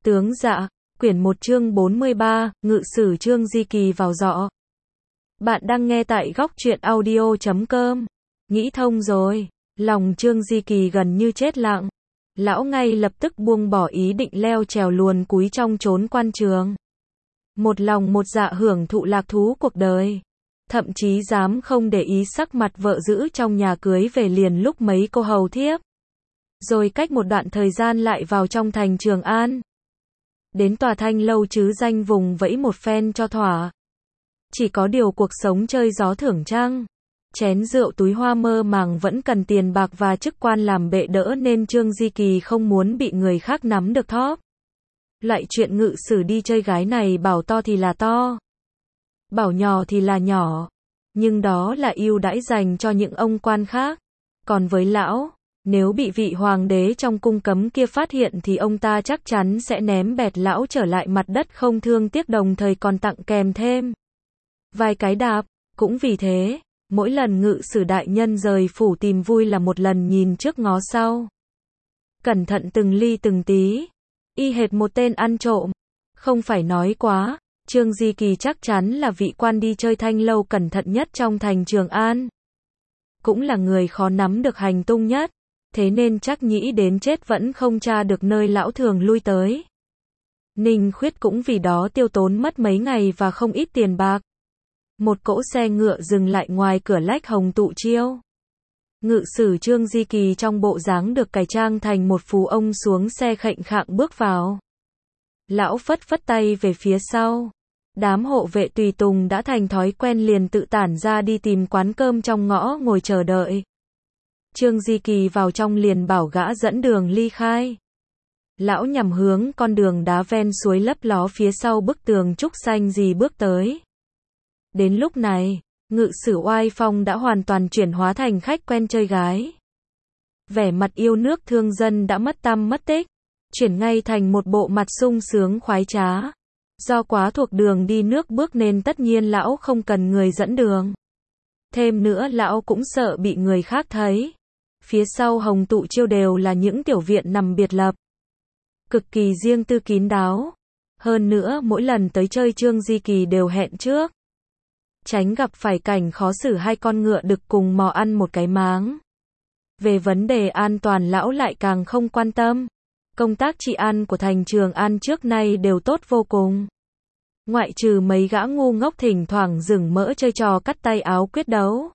Tướng dạ, quyển 1 chương 43, ngự sử Trương Di Kỳ vào dọ. Bạn đang nghe tại góc truyện audio.com. Nghĩ thông rồi, lòng Trương Di Kỳ gần như chết lặng. Lão ngay lập tức buông bỏ ý định leo trèo luồn cúi trong chốn quan trường. Một lòng một dạ hưởng thụ lạc thú cuộc đời. Thậm chí dám không để ý sắc mặt vợ giữ trong nhà cưới về liền lúc mấy cô hầu thiếp. Rồi cách một đoạn thời gian lại vào trong thành Trường An. Đến tòa Thanh lâu chứ danh vùng vẫy một phen cho thỏa. Chỉ có điều cuộc sống chơi gió thưởng trăng. Chén rượu túi hoa mơ màng vẫn cần tiền bạc và chức quan làm bệ đỡ nên Trương Di Kỳ không muốn bị người khác nắm được thóp. Loại chuyện ngự sử đi chơi gái này bảo to thì là to. Bảo nhỏ thì là nhỏ. Nhưng đó là ưu đãi dành cho những ông quan khác. Còn với lão, nếu bị vị hoàng đế trong cung cấm kia phát hiện thì ông ta chắc chắn sẽ ném bẹt lão trở lại mặt đất không thương tiếc, đồng thời còn tặng kèm thêm vài cái đạp. Cũng vì thế, mỗi lần ngự sử đại nhân rời phủ tìm vui là một lần nhìn trước ngó sau. Cẩn thận từng ly từng tí. Y hệt một tên ăn trộm. Không phải nói quá, Trương Di Kỳ chắc chắn là vị quan đi chơi Thanh lâu cẩn thận nhất trong thành Trường An. Cũng là người khó nắm được hành tung nhất. Thế nên chắc nghĩ đến chết vẫn không tra được nơi lão thường lui tới. Ninh Khuyết cũng vì đó tiêu tốn mất mấy ngày và không ít tiền bạc. Một cỗ xe ngựa dừng lại ngoài cửa lách Hồng Tụ Chiêu. Ngự sử Trương Di Kỳ trong bộ dáng được cải trang thành một phú ông xuống xe khệnh khạng bước vào. Lão phất phất tay về phía sau. Đám hộ vệ tùy tùng đã thành thói quen liền tự tản ra đi tìm quán cơm trong ngõ ngồi chờ đợi. Trương Di Kỳ vào trong liền bảo gã dẫn đường ly khai. Lão nhằm hướng con đường đá ven suối lấp ló phía sau bức tường trúc xanh gì bước tới. Đến lúc này, ngự sử oai phong đã hoàn toàn chuyển hóa thành khách quen chơi gái. Vẻ mặt yêu nước thương dân đã mất tăm mất tích, chuyển ngay thành một bộ mặt sung sướng khoái trá. Do quá thuộc đường đi nước bước nên tất nhiên lão không cần người dẫn đường. Thêm nữa lão cũng sợ bị người khác thấy. Phía sau Hồng Tụ Chiêu đều là những tiểu viện nằm biệt lập. Cực kỳ riêng tư kín đáo. Hơn nữa mỗi lần tới chơi Trương Di Kỳ đều hẹn trước. Tránh gặp phải cảnh khó xử hai con ngựa đực cùng mò ăn một cái máng. Về vấn đề an toàn lão lại càng không quan tâm. Công tác trị an của thành Trường An trước nay đều tốt vô cùng. Ngoại trừ mấy gã ngu ngốc thỉnh thoảng rừng mỡ chơi trò cắt tay áo quyết đấu.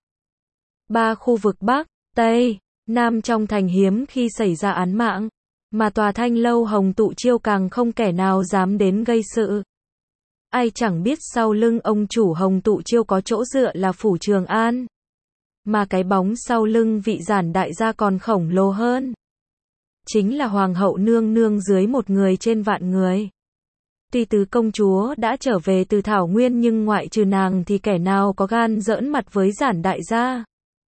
Ba khu vực Bắc, Tây, Nam trong thành hiếm khi xảy ra án mạng, mà tòa Thanh lâu Hồng Tụ Chiêu càng không kẻ nào dám đến gây sự. Ai chẳng biết sau lưng ông chủ Hồng Tụ Chiêu có chỗ dựa là phủ Trường An. Mà cái bóng sau lưng vị giản đại gia còn khổng lồ hơn. Chính là Hoàng hậu nương nương dưới một người trên vạn người. Tuy tứ công chúa đã trở về từ Thảo Nguyên nhưng ngoại trừ nàng thì kẻ nào có gan giỡn mặt với giản đại gia.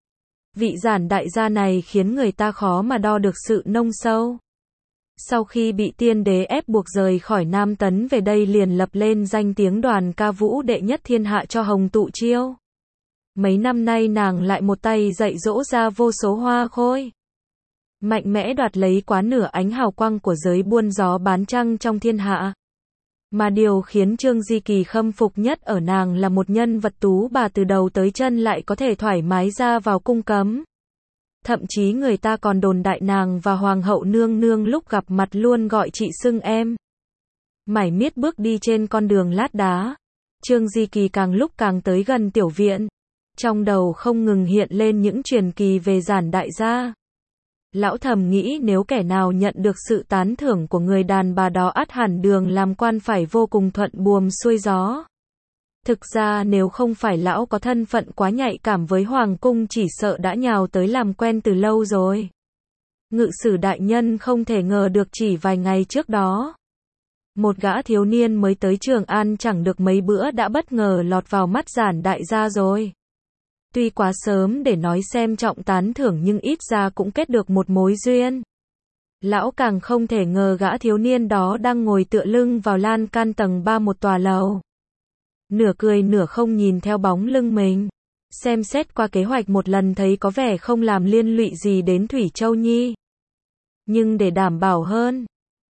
Vị giản đại gia này khiến người ta khó mà đo được sự nông sâu. Sau khi bị tiên đế ép buộc rời khỏi Nam Tấn về đây liền lập lên danh tiếng đoàn ca vũ đệ nhất thiên hạ cho Hồng Tụ Chiêu. Mấy năm nay nàng lại một tay dạy dỗ ra vô số hoa khôi. Mạnh mẽ đoạt lấy quá nửa ánh hào quang của giới buôn gió bán trăng trong thiên hạ. Mà điều khiến Trương Di Kỳ khâm phục nhất ở nàng là một nhân vật tú bà từ đầu tới chân lại có thể thoải mái ra vào cung cấm. Thậm chí người ta còn đồn đại nàng và Hoàng hậu nương nương lúc gặp mặt luôn gọi chị xưng em. Mải miết bước đi trên con đường lát đá. Trương Di Kỳ càng lúc càng tới gần tiểu viện. Trong đầu không ngừng hiện lên những truyền kỳ về giản đại gia. Lão thầm nghĩ nếu kẻ nào nhận được sự tán thưởng của người đàn bà đó ắt hẳn đường làm quan phải vô cùng thuận buồm xuôi gió. Thực ra nếu không phải lão có thân phận quá nhạy cảm với hoàng cung chỉ sợ đã nhào tới làm quen từ lâu rồi. Ngự sử đại nhân không thể ngờ được chỉ vài ngày trước đó. Một gã thiếu niên mới tới Trường An chẳng được mấy bữa đã bất ngờ lọt vào mắt giản đại gia rồi. Tuy quá sớm để nói xem trọng tán thưởng nhưng ít ra cũng kết được một mối duyên. Lão càng không thể ngờ gã thiếu niên đó đang ngồi tựa lưng vào lan can tầng 3 một tòa lầu. Nửa cười nửa không nhìn theo bóng lưng mình. Xem xét qua kế hoạch một lần thấy có vẻ không làm liên lụy gì đến Thủy Châu Nhi. Nhưng để đảm bảo hơn,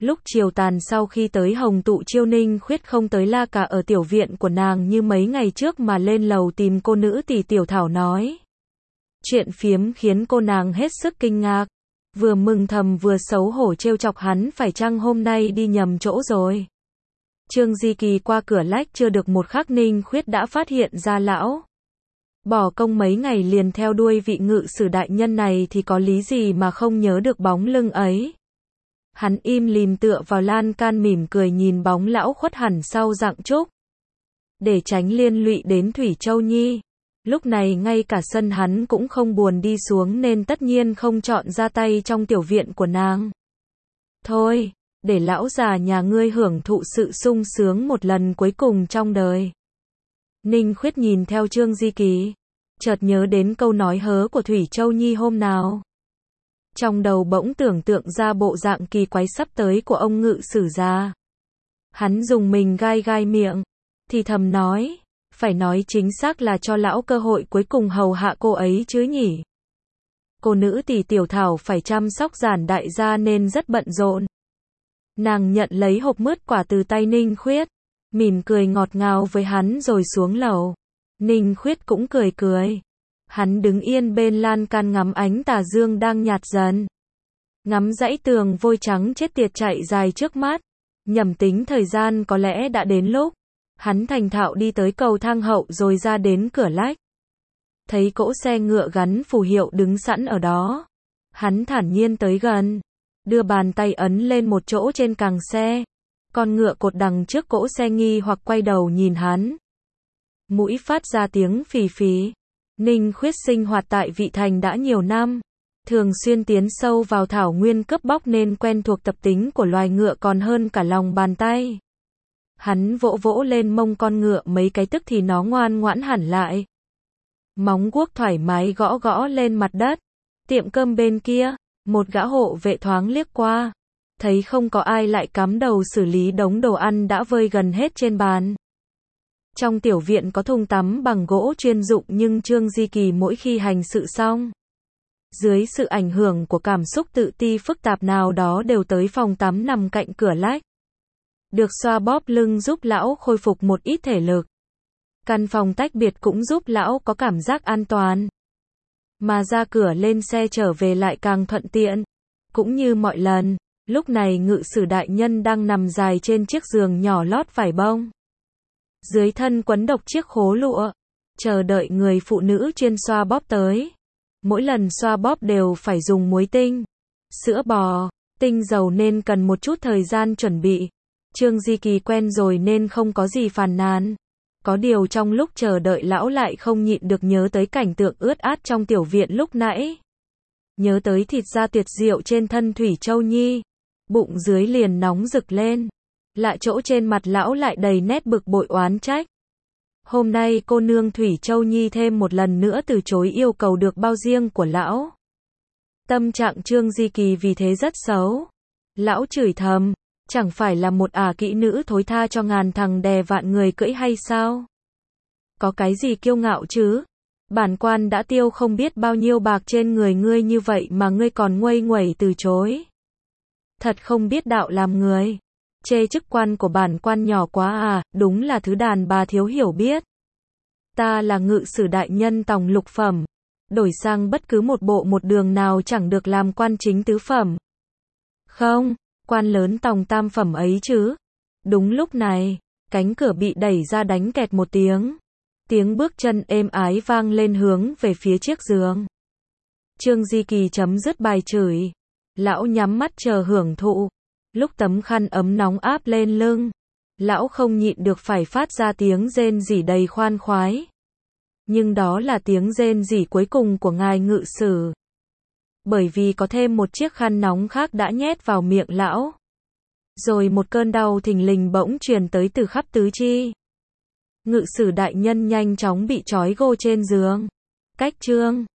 Lúc chiều tàn sau khi tới Hồng Tụ Chiêu, Ninh Khuyết không tới la cả ở tiểu viện của nàng như mấy ngày trước mà lên lầu tìm cô nữ tỷ Tiểu Thảo nói chuyện phiếm, khiến cô nàng hết sức kinh ngạc, vừa mừng thầm vừa xấu hổ trêu chọc hắn phải chăng hôm nay đi nhầm chỗ rồi. Trương Di Kỳ qua cửa lách chưa được một khắc, Ninh Khuyết đã phát hiện ra lão bỏ công mấy ngày liền theo đuôi vị ngự sử đại nhân này thì có lý gì mà không nhớ được bóng lưng ấy. Hắn im lìm tựa vào lan can mỉm cười nhìn bóng lão khuất hẳn sau rặng trúc. Để tránh liên lụy đến Thủy Châu Nhi, lúc này ngay cả sân hắn cũng không buồn đi xuống nên tất nhiên không chọn ra tay trong tiểu viện của nàng. Thôi, để lão già nhà ngươi hưởng thụ sự sung sướng một lần cuối cùng trong đời. Ninh Khuyết nhìn theo Trương Di Kỳ, chợt nhớ đến câu nói hớ của Thủy Châu Nhi hôm nào. Trong đầu bỗng tưởng tượng ra bộ dạng kỳ quái sắp tới của ông ngự sử gia. Hắn dùng mình gai gai miệng, thì thầm nói, phải nói chính xác là cho lão cơ hội cuối cùng hầu hạ cô ấy chứ nhỉ. Cô nữ tỷ Tiểu Thảo phải chăm sóc Giản đại gia nên rất bận rộn. Nàng nhận lấy hộp mứt quả từ tay Ninh Khuyết, mỉm cười ngọt ngào với hắn rồi xuống lầu. Ninh Khuyết cũng cười cười. Hắn đứng yên bên lan can ngắm ánh tà dương đang nhạt dần. Ngắm dãy tường vôi trắng chết tiệt chạy dài trước mắt. Nhẩm tính thời gian có lẽ đã đến lúc. Hắn thành thạo đi tới cầu thang hậu rồi ra đến cửa lách. Thấy cỗ xe ngựa gắn phù hiệu đứng sẵn ở đó. Hắn thản nhiên tới gần, đưa bàn tay ấn lên một chỗ trên càng xe. Con ngựa cột đằng trước cỗ xe nghi hoặc quay đầu nhìn hắn. Mũi phát ra tiếng phì phì. Ninh Khuyết sinh hoạt tại Vị Thành đã nhiều năm, thường xuyên tiến sâu vào thảo nguyên cướp bóc nên quen thuộc tập tính của loài ngựa còn hơn cả lòng bàn tay. Hắn vỗ vỗ lên mông con ngựa mấy cái tức thì nó ngoan ngoãn hẳn lại. Móng guốc thoải mái gõ gõ lên mặt đất. Tiệm cơm bên kia, một gã hộ vệ thoáng liếc qua, thấy không có ai lại cắm đầu xử lý đống đồ ăn đã vơi gần hết trên bàn. Trong tiểu viện có thùng tắm bằng gỗ chuyên dụng nhưng Trương Di Kỳ mỗi khi hành sự xong, dưới sự ảnh hưởng của cảm xúc tự ti phức tạp nào đó đều tới phòng tắm nằm cạnh cửa lách. Được xoa bóp lưng giúp lão khôi phục một ít thể lực. Căn phòng tách biệt cũng giúp lão có cảm giác an toàn. Mà ra cửa lên xe trở về lại càng thuận tiện. Cũng như mọi lần, lúc này ngự sử đại nhân đang nằm dài trên chiếc giường nhỏ lót vải bông. Dưới thân quấn độc chiếc khố lụa, chờ đợi người phụ nữ chuyên xoa bóp tới. Mỗi lần xoa bóp đều phải dùng muối tinh, sữa bò, tinh dầu nên cần một chút thời gian chuẩn bị. Trương Di Kỳ quen rồi nên không có gì phàn nàn. Có điều trong lúc chờ đợi lão lại không nhịn được nhớ tới cảnh tượng ướt át trong tiểu viện lúc nãy. Nhớ tới thịt da tuyệt diệu trên thân Thủy Châu Nhi. Bụng dưới liền nóng rực lên. Lạ chỗ trên mặt lão lại đầy nét bực bội oán trách. Hôm nay cô nương Thủy Châu Nhi thêm một lần nữa từ chối yêu cầu được bao riêng của lão. Tâm trạng Trương Di Kỳ vì thế rất xấu. Lão chửi thầm, chẳng phải là một kỹ nữ thối tha cho ngàn thằng đè vạn người cưỡi hay sao? Có cái gì kiêu ngạo chứ? Bản quan đã tiêu không biết bao nhiêu bạc trên người ngươi như vậy mà ngươi còn nguây nguẩy từ chối. Thật không biết đạo làm người. Chê chức quan của bản quan nhỏ quá đúng là thứ đàn bà thiếu hiểu biết. Ta là ngự sử đại nhân tòng lục phẩm, đổi sang bất cứ một bộ một đường nào chẳng được làm quan chính tứ phẩm. Không, quan lớn tòng tam phẩm ấy chứ. Đúng lúc này, cánh cửa bị đẩy ra đánh kẹt một tiếng. Tiếng bước chân êm ái vang lên hướng về phía chiếc giường. Trương Di Kỳ chấm dứt bài chửi. Lão nhắm mắt chờ hưởng thụ. Lúc tấm khăn ấm nóng áp lên lưng, lão không nhịn được phải phát ra tiếng rên rỉ đầy khoan khoái. Nhưng đó là tiếng rên rỉ cuối cùng của ngài ngự sử. Bởi vì có thêm một chiếc khăn nóng khác đã nhét vào miệng lão. Rồi một cơn đau thình lình bỗng truyền tới từ khắp tứ chi. Ngự sử đại nhân nhanh chóng bị trói gô trên giường. Cách Trương